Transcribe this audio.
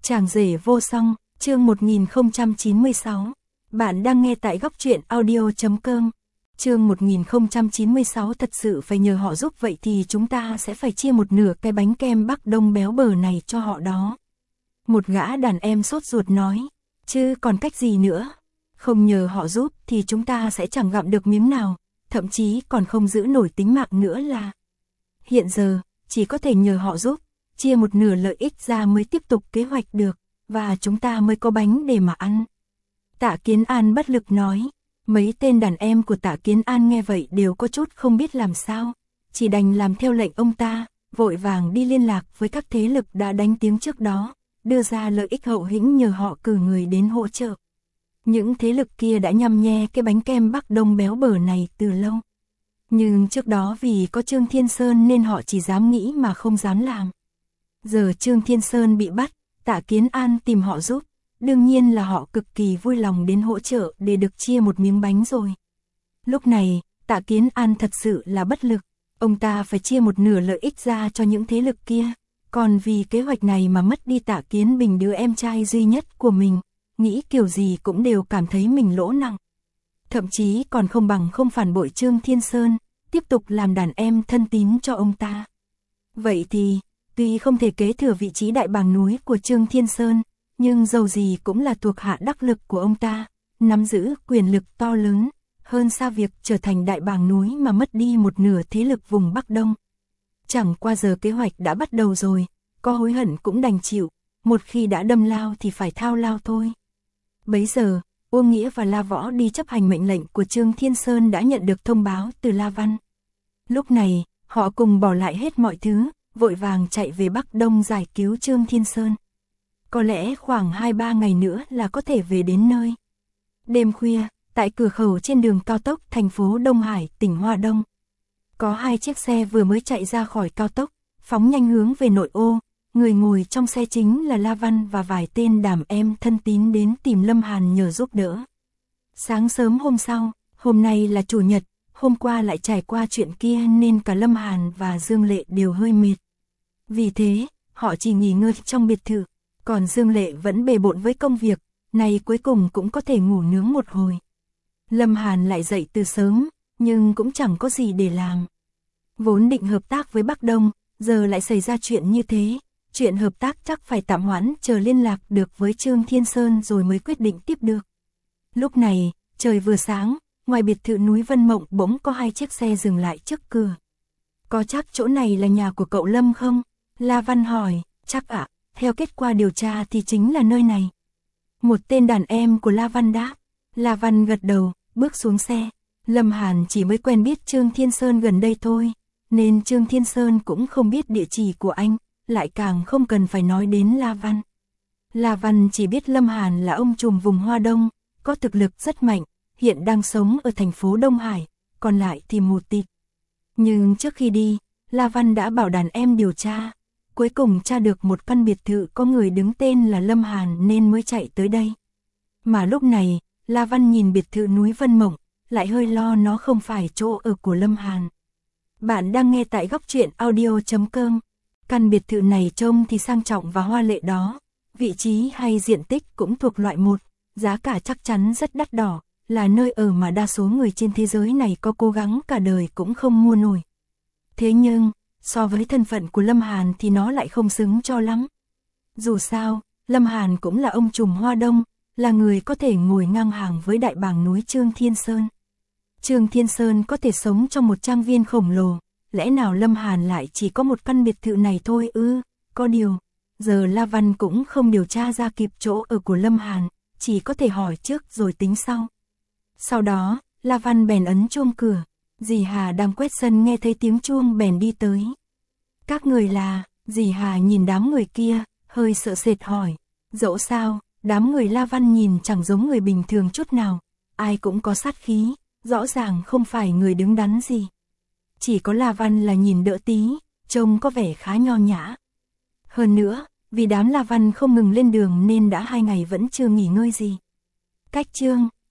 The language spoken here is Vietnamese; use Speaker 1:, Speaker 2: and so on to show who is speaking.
Speaker 1: Chàng rể vô song, chương 1096. Bạn đang nghe tại góc truyện audio.com. Chương 1096 thật sự phải nhờ họ giúp, vậy thì chúng ta sẽ phải chia một nửa cái bánh kem Bắc Đông béo bở này cho họ đó. Một gã đàn em sốt ruột nói, chứ còn cách gì nữa. Không nhờ họ giúp thì chúng ta sẽ chẳng gặm được miếng nào, thậm chí còn không giữ nổi tính mạng nữa là. Hiện giờ, chỉ có thể nhờ họ giúp, chia một nửa lợi ích ra mới tiếp tục kế hoạch được, và chúng ta mới có bánh để mà ăn. Tạ Kiến An bất lực nói, mấy tên đàn em của Tạ Kiến An nghe vậy đều có chút không biết làm sao, chỉ đành làm theo lệnh ông ta, vội vàng đi liên lạc với các thế lực đã đánh tiếng trước đó, đưa ra lợi ích hậu hĩnh nhờ họ cử người đến hỗ trợ. Những thế lực kia đã nhăm nhe cái bánh kem Bắc Đông béo bở này từ lâu. Nhưng trước đó vì có Trương Thiên Sơn nên họ chỉ dám nghĩ mà không dám làm. Giờ Trương Thiên Sơn bị bắt, Tạ Kiến An tìm họ giúp, đương nhiên là họ cực kỳ vui lòng đến hỗ trợ để được chia một miếng bánh rồi. Lúc này, Tạ Kiến An thật sự là bất lực, ông ta phải chia một nửa lợi ích ra cho những thế lực kia, còn vì kế hoạch này mà mất đi Tạ Kiến Bình đứa em trai duy nhất của mình, nghĩ kiểu gì cũng đều cảm thấy mình lỗ nặng. Thậm chí còn không bằng không phản bội Trương Thiên Sơn, tiếp tục làm đàn em thân tín cho ông ta. Vậy thì, tuy không thể kế thừa vị trí đại bàng núi của Trương Thiên Sơn, nhưng dầu gì cũng là thuộc hạ đắc lực của ông ta, nắm giữ quyền lực to lớn, hơn xa việc trở thành đại bàng núi mà mất đi một nửa thế lực vùng Bắc Đông. Chẳng qua giờ kế hoạch đã bắt đầu rồi, có hối hận cũng đành chịu, một khi đã đâm lao thì phải thao lao thôi. Bấy giờ, Uông Nghĩa và La Võ đi chấp hành mệnh lệnh của Trương Thiên Sơn đã nhận được thông báo từ La Văn. Lúc này, họ cùng bỏ lại hết mọi thứ, vội vàng chạy về Bắc Đông giải cứu Trương Thiên Sơn. Có lẽ khoảng 2-3 ngày nữa là có thể về đến nơi. Đêm khuya, tại cửa khẩu trên đường cao tốc thành phố Đông Hải, tỉnh Hoa Đông. Có 2 chiếc xe vừa mới chạy ra khỏi cao tốc, phóng nhanh hướng về nội ô. Người ngồi trong xe chính là La Văn và vài tên đàn em thân tín đến tìm Lâm Hàn nhờ giúp đỡ. Sáng sớm hôm sau, hôm nay là chủ nhật, hôm qua lại trải qua chuyện kia nên cả Lâm Hàn và Dương Lệ đều hơi mệt. Vì thế, họ chỉ nghỉ ngơi trong biệt thự, còn Dương Lệ vẫn bề bộn với công việc, nay cuối cùng cũng có thể ngủ nướng một hồi. Lâm Hàn lại dậy từ sớm, nhưng cũng chẳng có gì để làm. Vốn định hợp tác với Bắc Đông, giờ lại xảy ra chuyện như thế. Chuyện hợp tác chắc phải tạm hoãn chờ liên lạc được với Trương Thiên Sơn rồi mới quyết định tiếp được. Lúc này, trời vừa sáng, ngoài biệt thự núi Vân Mộng bỗng có 2 chiếc xe dừng lại trước cửa. Có chắc chỗ này là nhà của cậu Lâm không? La Văn hỏi, chắc ạ, theo kết quả điều tra thì chính là nơi này. Một tên đàn em của La Văn đáp. La Văn gật đầu, bước xuống xe. Lâm Hàn chỉ mới quen biết Trương Thiên Sơn gần đây thôi, nên Trương Thiên Sơn cũng không biết địa chỉ của anh. Lại càng không cần phải nói đến La Văn. La Văn chỉ biết Lâm Hàn là ông trùm vùng Hoa Đông, có thực lực rất mạnh, hiện đang sống ở thành phố Đông Hải, còn lại thì mù tịt. Nhưng trước khi đi, La Văn đã bảo đàn em điều tra, cuối cùng tra được một căn biệt thự có người đứng tên là Lâm Hàn nên mới chạy tới đây. Mà lúc này, La Văn nhìn biệt thự núi Vân Mộng, lại hơi lo nó không phải chỗ ở của Lâm Hàn. Bạn đang nghe tại góc truyện audio.com. Căn biệt thự này trông thì sang trọng và hoa lệ đó, vị trí hay diện tích cũng thuộc loại 1, giá cả chắc chắn rất đắt đỏ, là nơi ở mà đa số người trên thế giới này có cố gắng cả đời cũng không mua nổi. Thế nhưng, so với thân phận của Lâm Hàn thì nó lại không xứng cho lắm. Dù sao, Lâm Hàn cũng là ông trùm Hoa Đông, là người có thể ngồi ngang hàng với đại bàng núi Trương Thiên Sơn. Trương Thiên Sơn có thể sống trong một trang viên khổng lồ. Lẽ nào Lâm Hàn lại chỉ có một căn biệt thự này thôi ư? Có điều, giờ La Văn cũng không điều tra ra kịp chỗ ở của Lâm Hàn, chỉ có thể hỏi trước rồi tính sau. Sau đó, La Văn bèn ấn chuông cửa, dì Hà đang quét sân nghe thấy tiếng chuông bèn đi tới. Các người là, dì Hà nhìn đám người kia, hơi sợ sệt hỏi. Dẫu sao, đám người La Văn nhìn chẳng giống người bình thường chút nào, ai cũng có sát khí, rõ ràng không phải người đứng đắn gì. Chỉ có La Văn là nhìn đỡ tí, trông có vẻ khá nho nhã. Hơn nữa, vì đám La Văn không ngừng lên đường nên đã 2 ngày vẫn chưa nghỉ ngơi gì. Cách chương